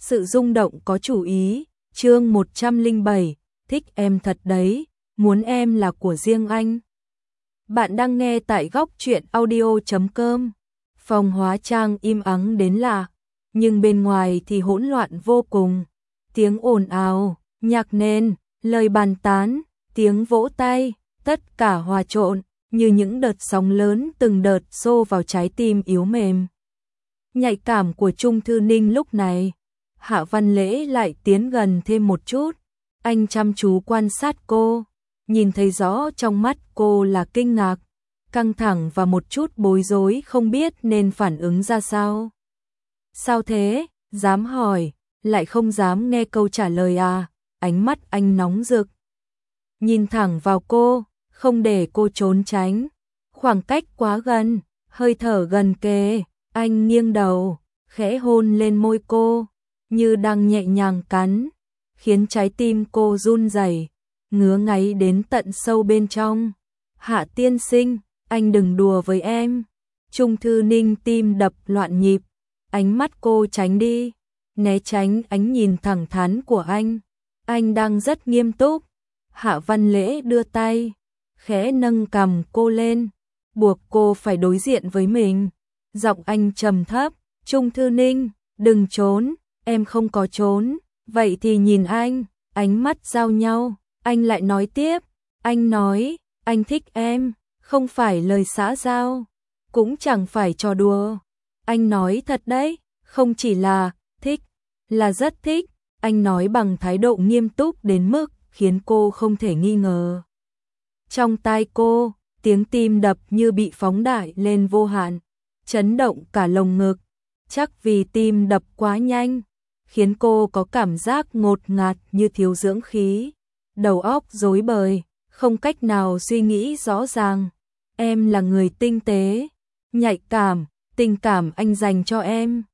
Sự rung động có chủ ý, chương 107, thích em thật đấy, muốn em là của riêng anh. Bạn đang nghe tại góc truyện audio.com. Phòng hóa trang im ắng đến lạ, nhưng bên ngoài thì hỗn loạn vô cùng. Tiếng ồn ào, nhạc nền, lời bàn tán, tiếng vỗ tay, tất cả hòa trộn như những đợt sóng lớn từng đợt xô vào trái tim yếu mềm. Nhạy cảm của Trung Thư Ninh lúc này. Hạ Văn Lễ lại tiến gần thêm một chút, anh chăm chú quan sát cô, nhìn thấy rõ trong mắt cô là kinh ngạc, căng thẳng và một chút bối rối không biết nên phản ứng ra sao. Sao thế, dám hỏi, lại không dám nghe câu trả lời à, ánh mắt anh nóng rực. Nhìn thẳng vào cô, không để cô trốn tránh, khoảng cách quá gần, hơi thở gần kề, anh nghiêng đầu, khẽ hôn lên môi cô, như đang nhẹ nhàng cắn, khiến trái tim cô run rẩy, ngứa ngáy đến tận sâu bên trong. Hạ tiên sinh, anh đừng đùa với em. Trung Thư Ninh tim đập loạn nhịp, ánh mắt cô tránh đi, né tránh ánh nhìn thẳng thắn của anh. Anh đang rất nghiêm túc. Hạ Văn Lễ đưa tay, khẽ nâng cằm cô lên, buộc cô phải đối diện với mình. Giọng anh trầm thấp, Trung Thư Ninh, đừng trốn. Em không có trốn, vậy thì nhìn anh, ánh mắt giao nhau, anh lại nói tiếp, anh nói, anh thích em, không phải lời xã giao, cũng chẳng phải trò đùa. Anh nói thật đấy, không chỉ là thích, là rất thích, anh nói bằng thái độ nghiêm túc đến mức khiến cô không thể nghi ngờ. Trong tai cô, tiếng tim đập như bị phóng đại lên vô hạn, chấn động cả lồng ngực, chắc vì tim đập quá nhanh, khiến cô có cảm giác ngột ngạt như thiếu dưỡng khí, đầu óc rối bời, không cách nào suy nghĩ rõ ràng. Em là người tinh tế, nhạy cảm, tình cảm anh dành cho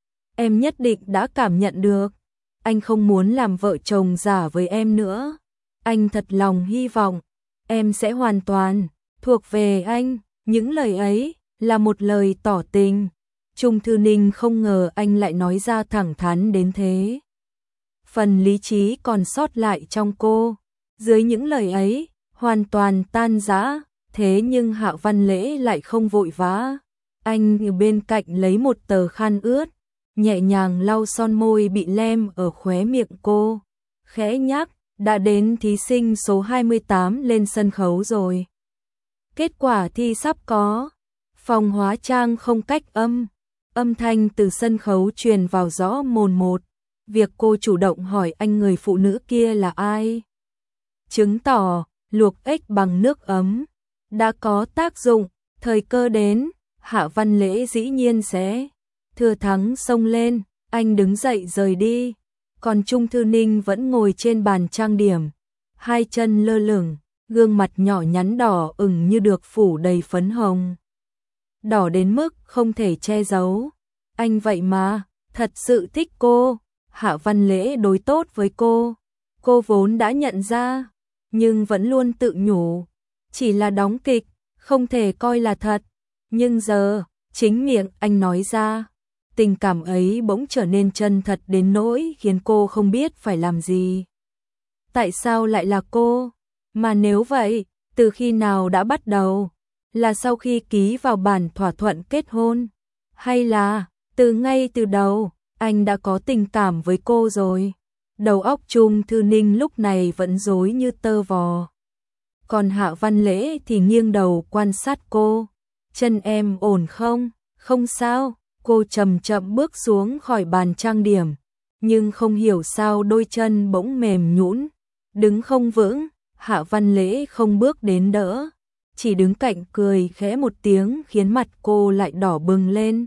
em nhất định đã cảm nhận được. Anh không muốn làm vợ chồng giả với em nữa. Anh thật lòng hy vọng em sẽ hoàn toàn thuộc về anh. Những lời ấy là một lời tỏ tình. Trung Thư Ninh không ngờ anh lại nói ra thẳng thắn đến thế. Phần lý trí còn sót lại trong cô, dưới những lời ấy, hoàn toàn tan rã, thế nhưng Hạ Văn Lễ lại không vội vã. Anh ở bên cạnh lấy một tờ khăn ướt, nhẹ nhàng lau son môi bị lem ở khóe miệng cô, khẽ nhắc, đã đến thí sinh số 28 lên sân khấu rồi. Kết quả thi sắp có. Phòng hóa trang không cách âm thanh từ sân khấu truyền vào rõ mồn một. Việc cô chủ động hỏi anh người phụ nữ kia là ai, chứng tỏ luộc ếch bằng nước ấm đã có tác dụng. Thời cơ đến, Hạ Văn Lễ dĩ nhiên sẽ thừa thắng xông lên. Anh đứng dậy rời đi, còn Trung Thư Ninh vẫn ngồi trên bàn trang điểm, hai chân lơ lửng, gương mặt nhỏ nhắn đỏ ửng như được phủ đầy phấn hồng, đỏ đến mức không thể che giấu. Anh vậy mà thật sự thích cô. Hạ Văn Lễ đối tốt với cô vốn đã nhận ra, nhưng vẫn luôn tự nhủ, chỉ là đóng kịch, không thể coi là thật. Nhưng giờ, chính miệng anh nói ra, tình cảm ấy bỗng trở nên chân thật đến nỗi khiến cô không biết phải làm gì. Tại sao lại là cô? Mà nếu vậy, từ khi nào đã bắt đầu? Là sau khi ký vào bản thỏa thuận kết hôn? Hay là, ngay từ đầu, anh đã có tình cảm với cô rồi? Đầu óc Trung Thư Ninh lúc này vẫn rối như tơ vò. Còn Hạ Văn Lễ thì nghiêng đầu quan sát cô. Chân em ổn không? Không sao. Cô chậm chậm bước xuống khỏi bàn trang điểm, nhưng không hiểu sao đôi chân bỗng mềm nhũn, đứng không vững. Hạ Văn Lễ không bước đến đỡ, chỉ đứng cạnh cười khẽ một tiếng khiến mặt cô lại đỏ bừng lên.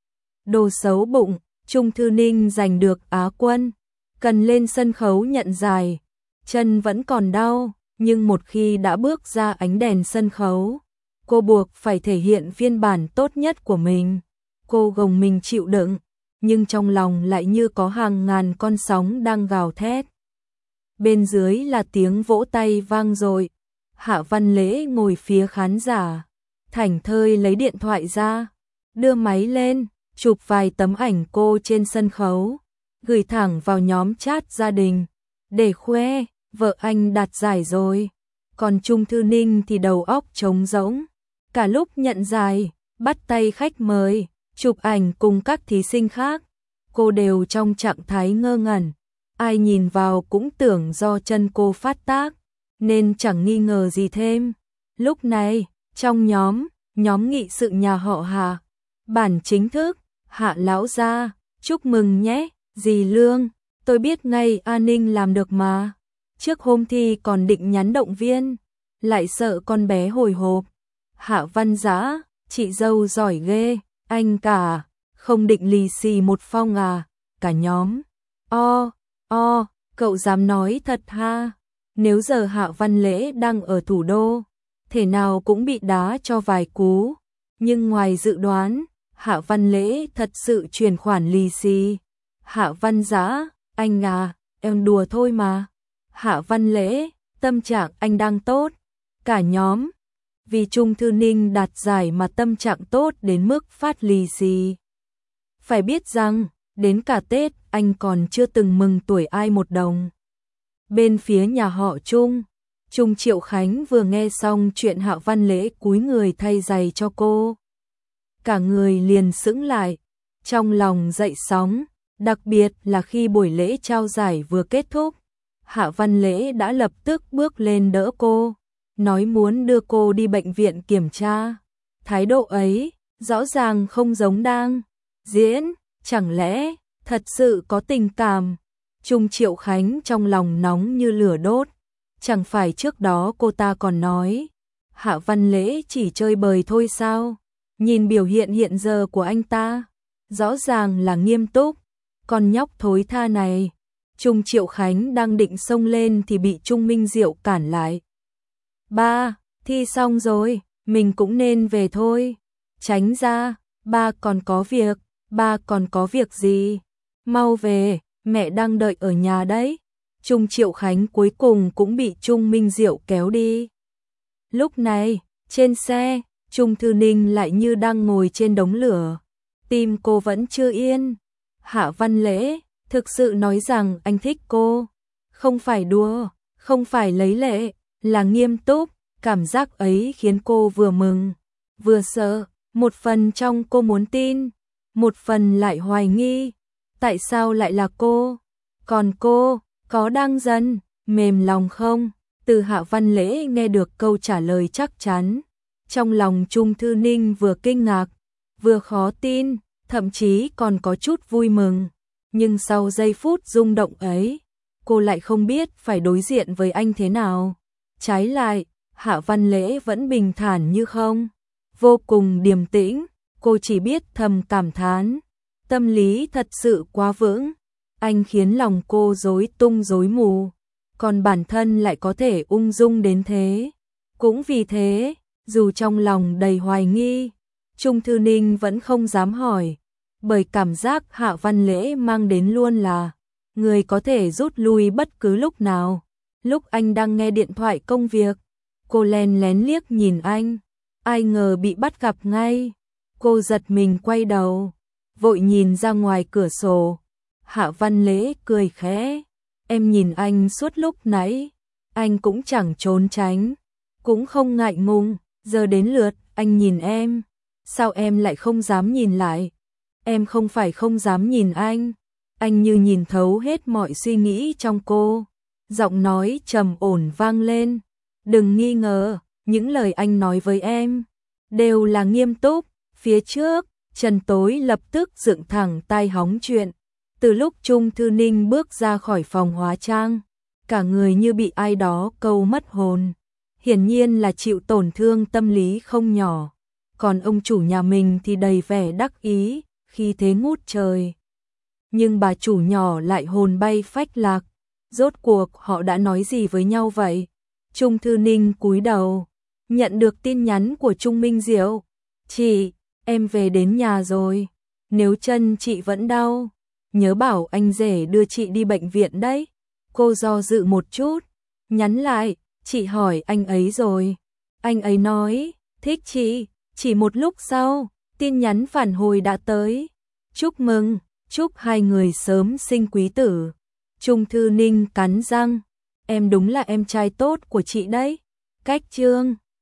Đồ xấu bụng, Trung Thư Ninh giành được Á quân, cần lên sân khấu nhận giải, chân vẫn còn đau, nhưng một khi đã bước ra ánh đèn sân khấu, cô buộc phải thể hiện phiên bản tốt nhất của mình. Cô gồng mình chịu đựng, nhưng trong lòng lại như có hàng ngàn con sóng đang gào thét. Bên dưới là tiếng vỗ tay vang dội. Hạ Văn Lễ ngồi phía khán giả, thảnh thơi lấy điện thoại ra, đưa máy lên, chụp vài tấm ảnh cô trên sân khấu. gửi thẳng vào nhóm chat gia đình, để khoe, vợ anh đạt giải rồi. Còn Trung Thư Ninh thì đầu óc trống rỗng, cả lúc nhận giải, bắt tay khách mời, chụp ảnh cùng các thí sinh khác, cô đều trong trạng thái ngơ ngẩn. Ai nhìn vào cũng tưởng do chân cô phát tác, nên chẳng nghi ngờ gì thêm. Lúc này, trong nhóm nghị sự nhà họ Hạ, bản chính thức, Hạ lão gia, chúc mừng nhé, dì Lương, tôi biết ngay an ninh làm được mà. Trước hôm thi còn định nhắn động viên, lại sợ con bé hồi hộp. Hạ Văn Dã, chị dâu giỏi ghê, anh cả, không định lì xì một phong à, cả nhóm. Cậu dám nói thật ha? Nếu giờ Hạ Văn Lễ đang ở thủ đô, thể nào cũng bị đá cho vài cú. Nhưng ngoài dự đoán, Hạ Văn Lễ thật sự chuyển khoản lì xì. Hạ Văn Dã, anh à, em đùa thôi mà. Hạ Văn Lễ, tâm trạng anh đang tốt. Cả nhóm, vì Trung Thư Ninh đạt giải mà tâm trạng tốt đến mức phát lì xì. Phải biết rằng, đến cả Tết anh còn chưa từng mừng tuổi ai một đồng. Bên phía nhà họ Trung Triệu Khánh vừa nghe xong chuyện Hạ Văn Lễ cúi người thay giày cho cô. Cả người liền sững lại, trong lòng dậy sóng, đặc biệt là khi buổi lễ trao giải vừa kết thúc. Hạ Văn Lễ đã lập tức bước lên đỡ cô, nói muốn đưa cô đi bệnh viện kiểm tra. Thái độ ấy, rõ ràng không giống đang diễn, chẳng lẽ thật sự có tình cảm. Trung Triệu Khánh trong lòng nóng như lửa đốt, chẳng phải trước đó cô ta còn nói Hạ Văn Lễ chỉ chơi bời thôi sao? Nhìn biểu hiện hiện giờ của anh ta, rõ ràng là nghiêm túc. Con nhóc thối tha này. Trung Triệu Khánh đang định xông lên thì bị Trung Minh Diệu cản lại. Ba, thi xong rồi, mình cũng nên về thôi. Tránh ra, ba còn có việc gì? Mau về, mẹ đang đợi ở nhà đấy. Trung Triệu Khánh cuối cùng cũng bị Trung Minh Diệu kéo đi. Lúc này, trên xe, Trung Thư Ninh lại như đang ngồi trên đống lửa. Tim cô vẫn chưa yên. Hạ Văn Lễ thực sự nói rằng anh thích cô. Không phải đùa, không phải lấy lệ, là nghiêm túc. Cảm giác ấy khiến cô vừa mừng, vừa sợ. Một phần trong cô muốn tin, một phần lại hoài nghi. Tại sao lại là cô? Còn cô, có đang dần, mềm lòng không? Từ Hạ Văn Lễ nghe được câu trả lời chắc chắn. Trong lòng Trung Thư Ninh vừa kinh ngạc, vừa khó tin, thậm chí còn có chút vui mừng. Nhưng sau giây phút rung động ấy, cô lại không biết phải đối diện với anh thế nào. Trái lại, Hạ Văn Lễ vẫn bình thản như không, vô cùng điềm tĩnh. Cô chỉ biết thầm cảm thán, tâm lý thật sự quá vững. Anh khiến lòng cô rối tung rối mù, còn bản thân lại có thể ung dung đến thế. Cũng vì thế, dù trong lòng đầy hoài nghi, Trung Thư Ninh vẫn không dám hỏi, bởi cảm giác Hạ Văn Lễ mang đến luôn là người có thể rút lui bất cứ lúc nào. Lúc anh đang nghe điện thoại công việc, cô lén lén liếc nhìn anh, ai ngờ bị bắt gặp ngay. Cô giật mình quay đầu, vội nhìn ra ngoài cửa sổ. Hạ Văn Lễ cười khẽ, em nhìn anh suốt lúc nãy, anh cũng chẳng trốn tránh, cũng không ngại ngùng, giờ đến lượt anh nhìn em, sao em lại không dám nhìn lại? Em không phải không dám nhìn anh như nhìn thấu hết mọi suy nghĩ trong cô. Giọng nói trầm ổn vang lên, đừng nghi ngờ, những lời anh nói với em đều là nghiêm túc. Phía trước, Trần Tối lập tức dựng thẳng tai hóng chuyện. Từ lúc Trung Thư Ninh bước ra khỏi phòng hóa trang, cả người như bị ai đó câu mất hồn. Hiển nhiên là chịu tổn thương tâm lý không nhỏ. Còn ông chủ nhà mình thì đầy vẻ đắc ý, khi thế ngút trời. Nhưng bà chủ nhỏ lại hồn bay phách lạc. Rốt cuộc họ đã nói gì với nhau vậy? Trung Thư Ninh cúi đầu, nhận được tin nhắn của Trung Minh Diệu. Chị, em về đến nhà rồi. Nếu chân chị vẫn đau, nhớ bảo anh rể đưa chị đi bệnh viện đấy. Cô do dự một chút, nhắn lại, chị hỏi anh ấy rồi. Anh ấy nói, thích chị. Chỉ một lúc sau, tin nhắn phản hồi đã tới. Chúc mừng, chúc hai người sớm sinh quý tử. Trung Thư Ninh cắn răng, em đúng là em trai tốt của chị đấy. Cách chương